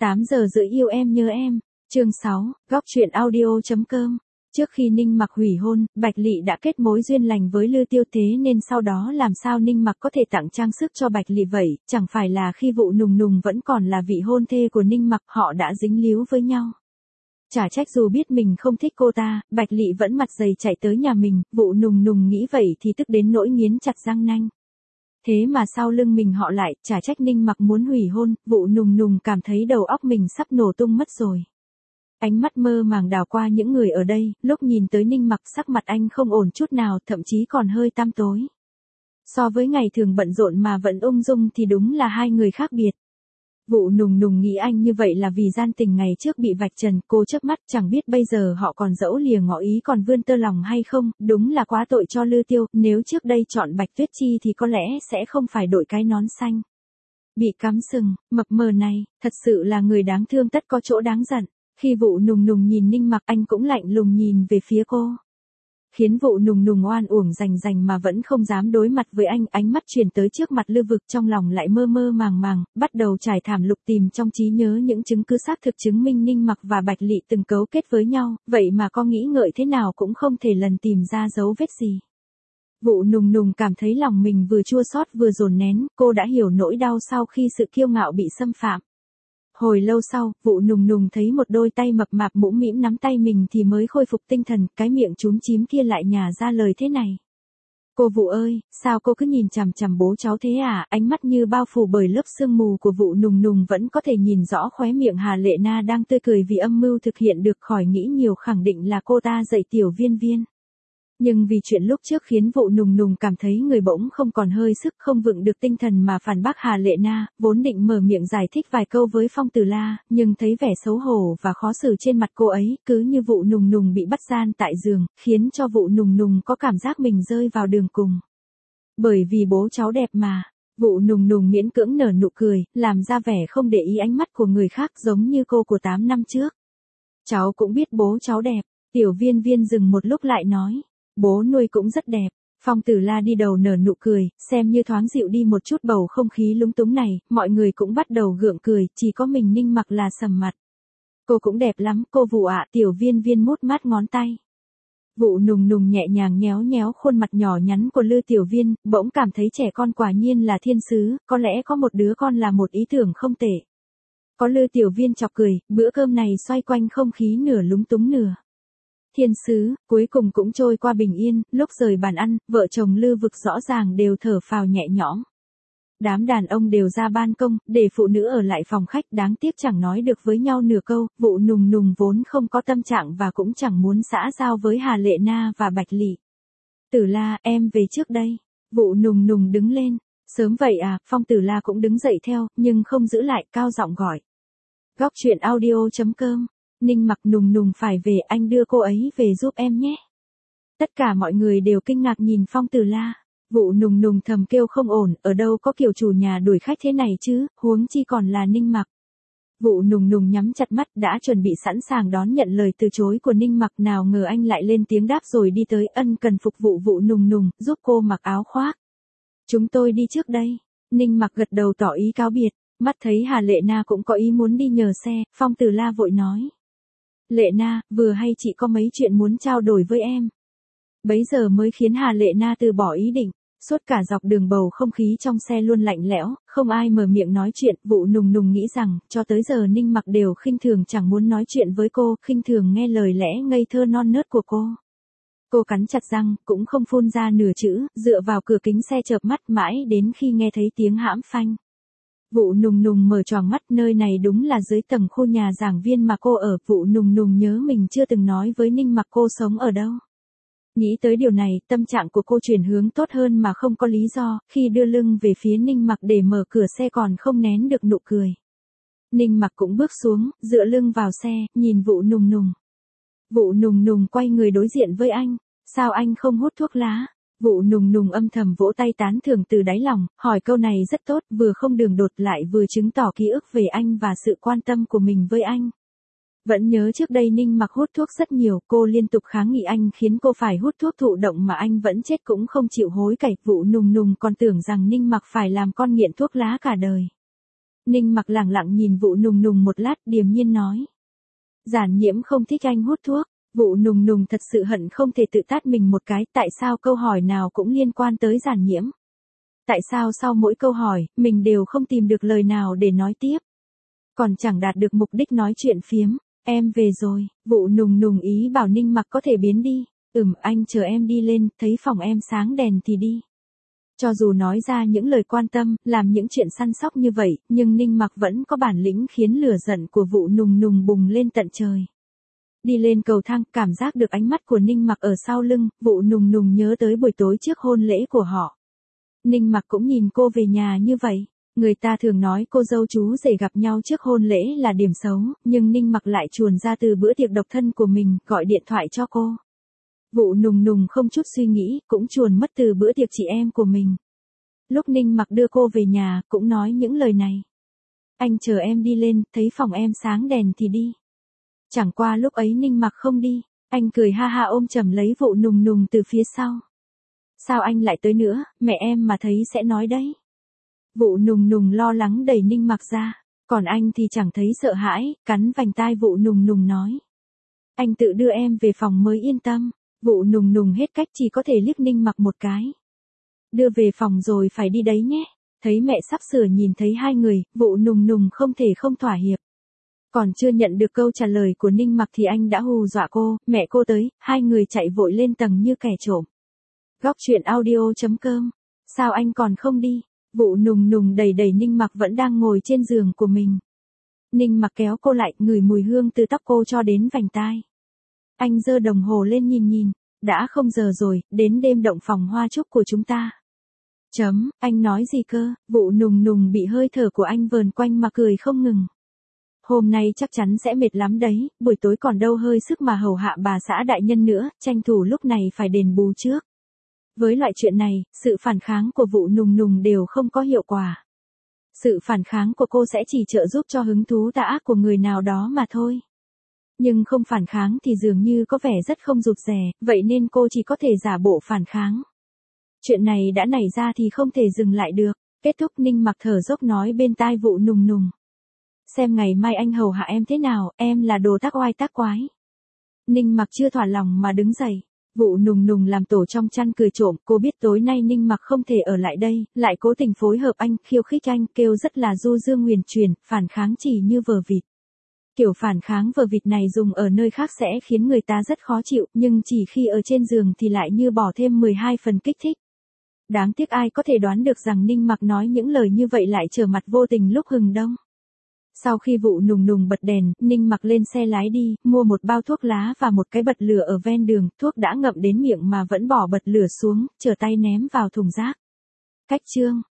8 giờ rưỡi yêu em nhớ em. Chương 6, góc truyện audio.com. Trước khi Ninh Mặc hủy hôn, Bạch Lị đã kết mối duyên lành với Lư Tiêu thế nên sau đó làm sao Ninh Mặc có thể tặng trang sức cho Bạch Lị vậy, chẳng phải là khi Vụ Nùng Nùng vẫn còn là vị hôn thê của Ninh Mặc họ đã dính líu với nhau. Chả trách dù biết mình không thích cô ta, Bạch Lị vẫn mặt dày chạy tới nhà mình, Vụ Nùng Nùng nghĩ vậy thì tức đến nỗi nghiến chặt răng nanh. Thế mà sau lưng mình họ lại, chả trách Ninh Mặc muốn hủy hôn, Vụ Nùng Nùng cảm thấy đầu óc mình sắp nổ tung mất rồi. Ánh mắt mơ màng đảo qua những người ở đây, lúc nhìn tới Ninh Mặc sắc mặt anh không ổn chút nào, thậm chí còn hơi tăm tối. So với ngày thường bận rộn mà vẫn ung dung thì đúng là hai người khác biệt. Vụ Nùng Nùng nghĩ anh như vậy là vì gian tình ngày trước bị vạch trần, cô chớp mắt chẳng biết bây giờ họ còn dẫu lìa ngỏ ý còn vươn tơ lòng hay không, đúng là quá tội cho Lư Tiêu, nếu trước đây chọn Bạch Tuyết Chi thì có lẽ sẽ không phải đội cái nón xanh. Bị cắm sừng, mập mờ này, thật sự là người đáng thương tất có chỗ đáng giận. Khi Vụ Nùng Nùng nhìn Ninh Mặc anh cũng lạnh lùng nhìn về phía cô. Khiến Vụ Nùng Nùng oan uổng rành mà vẫn không dám đối mặt với anh, ánh mắt chuyển tới trước mặt Lư Vực trong lòng lại mơ mơ màng, bắt đầu trải thảm lục tìm trong trí nhớ những chứng cứ xác thực chứng minh Ninh Mặc và Bạch Lị từng cấu kết với nhau, vậy mà có nghĩ ngợi thế nào cũng không thể lần tìm ra dấu vết gì. Vụ Nùng Nùng cảm thấy lòng mình vừa chua xót vừa dồn nén, cô đã hiểu nỗi đau sau khi sự kiêu ngạo bị xâm phạm. Hồi lâu sau, Vụ Nùng Nùng thấy một đôi tay mập mạp mũm mĩm nắm tay mình thì mới khôi phục tinh thần, cái miệng chúm chím kia lại nhả ra lời thế này. Cô Vụ ơi, sao cô cứ nhìn chằm chằm bố cháu thế à? Ánh mắt như bao phủ bởi lớp sương mù của Vụ Nùng Nùng vẫn có thể nhìn rõ khóe miệng Hà Lệ Na đang tươi cười vì âm mưu thực hiện được, khỏi nghĩ nhiều khẳng định là cô ta dạy Tiểu Viên Viên. Nhưng vì chuyện lúc trước khiến Vụ Nùng Nùng cảm thấy người bỗng không còn hơi sức, không vựng được tinh thần mà phản bác Hà Lệ Na, vốn định mở miệng giải thích vài câu với Phong Tử La, nhưng thấy vẻ xấu hổ và khó xử trên mặt cô ấy, cứ như Vụ Nùng Nùng bị bắt gian tại giường, khiến cho Vụ Nùng Nùng có cảm giác mình rơi vào đường cùng. Bởi vì bố cháu đẹp mà. Vụ Nùng Nùng miễn cưỡng nở nụ cười, làm ra vẻ không để ý ánh mắt của người khác giống như cô của 8 năm trước. Cháu cũng biết bố cháu đẹp. Tiểu Viên Viên dừng một lúc lại nói. Bố nuôi cũng rất đẹp. Phong Tử La đi đầu nở nụ cười, xem như thoáng dịu đi một chút bầu không khí lúng túng này, mọi người cũng bắt đầu gượng cười, chỉ có mình Ninh Mặc là sầm mặt. Cô cũng đẹp lắm, cô Vụ ạ. Tiểu Viên Viên mút mát ngón tay. Vụ Nùng Nùng nhẹ nhàng nhéo nhéo khuôn mặt nhỏ nhắn của Lư Tiểu Viên, bỗng cảm thấy trẻ con quả nhiên là thiên sứ, có lẽ có một đứa con là một ý tưởng không tệ. Có Lư Tiểu Viên chọc cười, bữa cơm này xoay quanh không khí nửa lúng túng nửa thiên sứ, cuối cùng cũng trôi qua bình yên, lúc rời bàn ăn, vợ chồng Lư Vực rõ ràng đều thở phào nhẹ nhõm. Đám đàn ông đều ra ban công, để phụ nữ ở lại phòng khách, đáng tiếc chẳng nói được với nhau nửa câu, Vụ Nùng Nùng vốn không có tâm trạng và cũng chẳng muốn xã giao với Hà Lệ Na và Bạch Lị. Tử La, em về trước đây. Vụ Nùng Nùng đứng lên. Sớm vậy à? Phong Tử La cũng đứng dậy theo, nhưng không giữ lại, cao giọng gọi. Góc truyện audio.com. Ninh Mặc Nùng Nùng phải về, anh đưa cô ấy về giúp em nhé. Tất cả mọi người đều kinh ngạc nhìn Phong Tử La. Vụ Nùng Nùng thầm kêu không ổn, ở đâu có kiểu chủ nhà đuổi khách thế này chứ, huống chi còn là Ninh Mặc. Vụ Nùng Nùng nhắm chặt mắt đã chuẩn bị sẵn sàng đón nhận lời từ chối của Ninh Mặc, nào ngờ anh lại lên tiếng đáp rồi đi tới, ân cần phục vụ Vụ Nùng Nùng, giúp cô mặc áo khoác. Chúng tôi đi trước đây. Ninh Mặc gật đầu tỏ ý cáo biệt, mắt thấy Hà Lệ Na cũng có ý muốn đi nhờ xe, Phong Tử La vội nói. Lệ Na, vừa hay chị có mấy chuyện muốn trao đổi với em. Bấy giờ mới khiến Hà Lệ Na từ bỏ ý định. Suốt cả dọc đường bầu không khí trong xe luôn lạnh lẽo, không ai mở miệng nói chuyện. Vụ Nùng Nùng nghĩ rằng, cho tới giờ Ninh Mặc đều khinh thường chẳng muốn nói chuyện với cô, khinh thường nghe lời lẽ ngây thơ non nớt của cô. Cô cắn chặt răng, cũng không phun ra nửa chữ, dựa vào cửa kính xe chợp mắt mãi đến khi nghe thấy tiếng hãm phanh. Vụ Nùng Nùng mở choàng mắt, nơi này đúng là dưới tầng khu nhà giảng viên mà cô ở. Vụ Nùng Nùng nhớ mình chưa từng nói với Ninh Mặc cô sống ở đâu. Nghĩ tới điều này, tâm trạng của cô chuyển hướng tốt hơn mà không có lý do, khi đưa lưng về phía Ninh Mặc để mở cửa xe còn không nén được nụ cười. Ninh Mặc cũng bước xuống, dựa lưng vào xe, nhìn Vụ Nùng Nùng. Vụ Nùng Nùng quay người đối diện với anh, sao anh không hút thuốc lá? Vụ Nùng Nùng âm thầm vỗ tay tán thưởng từ đáy lòng, hỏi câu này rất tốt, vừa không đường đột lại vừa chứng tỏ ký ức về anh và sự quan tâm của mình với anh. Vẫn nhớ trước đây Ninh Mặc hút thuốc rất nhiều, cô liên tục kháng nghị anh khiến cô phải hút thuốc thụ động mà anh vẫn chết cũng không chịu hối cải. Vụ Nùng Nùng còn tưởng rằng Ninh Mặc phải làm con nghiện thuốc lá cả đời. Ninh Mặc lẳng lặng nhìn Vụ Nùng Nùng một lát, điềm nhiên nói. Giản Nhiễm không thích anh hút thuốc. Vụ Nùng Nùng thật sự hận không thể tự tát mình một cái, tại sao câu hỏi nào cũng liên quan tới Giản Nhiễm? Tại sao sau mỗi câu hỏi, mình đều không tìm được lời nào để nói tiếp? Còn chẳng đạt được mục đích nói chuyện phiếm. Em về rồi, Vụ Nùng Nùng ý bảo Ninh Mặc có thể biến đi. Anh chờ em đi lên, thấy phòng em sáng đèn thì đi. Cho dù nói ra những lời quan tâm, làm những chuyện săn sóc như vậy, nhưng Ninh Mặc vẫn có bản lĩnh khiến lửa giận của Vụ Nùng Nùng bùng lên tận trời. Đi lên cầu thang, cảm giác được ánh mắt của Ninh Mặc ở sau lưng, Vụ Nùng Nùng nhớ tới buổi tối trước hôn lễ của họ. Ninh Mặc cũng nhìn cô về nhà như vậy. Người ta thường nói cô dâu chú rể gặp nhau trước hôn lễ là điểm xấu, nhưng Ninh Mặc lại chuồn ra từ bữa tiệc độc thân của mình, gọi điện thoại cho cô. Vụ Nùng Nùng không chút suy nghĩ, cũng chuồn mất từ bữa tiệc chị em của mình. Lúc Ninh Mặc đưa cô về nhà, cũng nói những lời này. Anh chờ em đi lên, thấy phòng em sáng đèn thì đi. Chẳng qua lúc ấy Ninh Mặc không đi, anh cười ha ha ôm chầm lấy Vụ Nùng Nùng từ phía sau. Sao anh lại tới nữa, mẹ em mà thấy sẽ nói đấy. Vụ Nùng Nùng lo lắng đẩy Ninh Mặc ra, còn anh thì chẳng thấy sợ hãi, cắn vành tai Vụ Nùng Nùng nói. Anh tự đưa em về phòng mới yên tâm. Vụ Nùng Nùng hết cách chỉ có thể liếc Ninh Mặc một cái. Đưa về phòng rồi phải đi đấy nhé. Thấy mẹ sắp sửa nhìn thấy hai người, Vụ Nùng Nùng không thể không thỏa hiệp. Còn chưa nhận được câu trả lời của Ninh Mặc thì anh đã hù dọa cô, mẹ cô tới, hai người chạy vội lên tầng như kẻ trộm. Góc truyện audio.com. Sao anh còn không đi? Vụ Nùng Nùng đẩy Ninh Mặc vẫn đang ngồi trên giường của mình. Ninh Mặc kéo cô lại, ngửi mùi hương từ tóc cô cho đến vành tai. Anh giơ đồng hồ lên nhìn, đã không giờ rồi, đến đêm động phòng hoa trúc của chúng ta. Anh nói gì cơ? Vụ Nùng Nùng bị hơi thở của anh vờn quanh mà cười không ngừng. Hôm nay chắc chắn sẽ mệt lắm đấy, buổi tối còn đâu hơi sức mà hầu hạ bà xã đại nhân nữa, tranh thủ lúc này phải đền bù trước. Với loại chuyện này, sự phản kháng của Vụ Nùng Nùng đều không có hiệu quả. Sự phản kháng của cô sẽ chỉ trợ giúp cho hứng thú tà ác của người nào đó mà thôi. Nhưng không phản kháng thì dường như có vẻ rất không rụt rè, vậy nên cô chỉ có thể giả bộ phản kháng. Chuyện này đã nảy ra thì không thể dừng lại được. Kết thúc Ninh Mặc thở dốc nói bên tai Vụ Nùng Nùng. Xem ngày mai anh hầu hạ em thế nào, em là đồ tác oai tác quái. Ninh Mặc chưa thỏa lòng mà đứng dậy. Vụ Nùng Nùng làm tổ trong chăn cười trộm, cô biết tối nay Ninh Mặc không thể ở lại đây, lại cố tình phối hợp anh, khiêu khích anh, kêu rất là du dương huyền truyền, phản kháng chỉ như vờ vịt. Kiểu phản kháng vờ vịt này dùng ở nơi khác sẽ khiến người ta rất khó chịu, nhưng chỉ khi ở trên giường thì lại như bỏ thêm 12 phần kích thích. Đáng tiếc ai có thể đoán được rằng Ninh Mặc nói những lời như vậy lại trở mặt vô tình lúc hừng đông. Sau khi Vụ Nùng Nùng bật đèn, Ninh Mặc lên xe lái đi, mua một bao thuốc lá và một cái bật lửa ở ven đường, thuốc đã ngậm đến miệng mà vẫn bỏ bật lửa xuống, trở tay ném vào thùng rác. Cách chương